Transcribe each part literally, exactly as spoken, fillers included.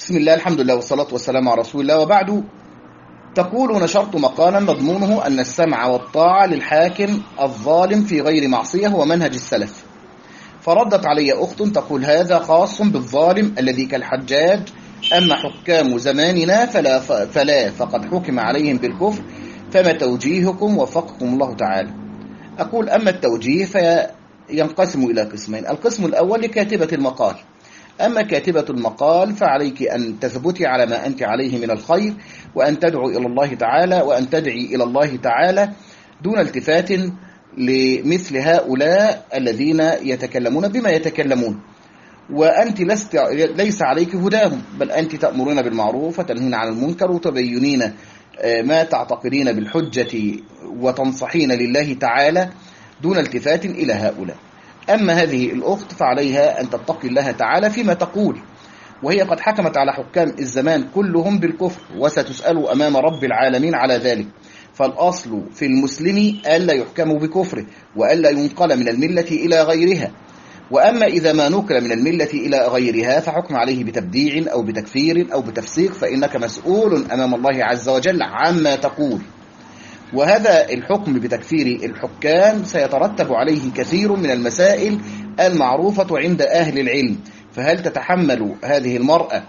بسم الله، الحمد لله والصلاة والسلام على رسول الله، وبعد. تقول: نشرت مقالا مضمونه أن السمع والطاعة للحاكم الظالم في غير معصية هو منهج السلف. فردت علي أخت تقول: هذا خاص بالظالم الذي كالحجاج، أما حكام زماننا فلا, فلا فقد حكم عليهم بالكفر، فما توجيهكم وفقكم الله تعالى؟ أقول: أما التوجيه فينقسم إلى قسمين. القسم الأول لكاتبة المقال. أما كاتبة المقال فعليك أن تثبتي على ما أنت عليه من الخير، وأن تدعو إلى الله تعالى، وأن تدعي إلى الله تعالى دون التفات لمثل هؤلاء الذين يتكلمون بما يتكلمون. وأنت لست ليس عليك هداهم، بل أنت تأمرين بالمعروف وتنهين عن المنكر وتبينين ما تعتقدين بالحجة وتنصحين لله تعالى دون التفات إلى هؤلاء. أما هذه الأخت فعليها أن تتقي الله تعالى فيما تقول، وهي قد حكمت على حكام الزمان كلهم بالكفر، وستسأل أمام رب العالمين على ذلك. فالأصل في المسلم ألا يحكم بكفره، وألا ينقل من الملة إلى غيرها. وأما إذا ما نقل من الملة إلى غيرها فحكم عليه بتبديع أو بتكفير أو بتفسيق، فإنك مسؤول أمام الله عز وجل عما تقول. وهذا الحكم بتكفير الحكام سيترتب عليه كثير من المسائل المعروفة عند أهل العلم. فهل تتحمل هذه المرأة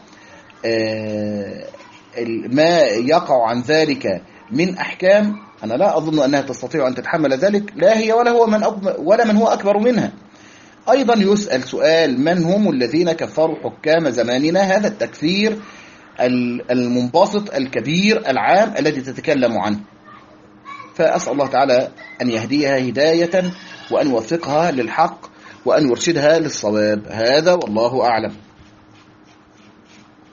ما يقع عن ذلك من أحكام؟ أنا لا أظن أنها تستطيع أن تتحمل ذلك، لا هي ولا هو من ولا من هو أكبر منها. أيضا يسأل سؤال: من هم الذين كفروا حكام زماننا؟ هذا التكفير المنبسط الكبير العام الذي تتكلم عنه. فأسأل الله تعالى أن يهديها هداية، وأن يوفقها للحق، وأن يرشدها للصواب. هذا والله أعلم.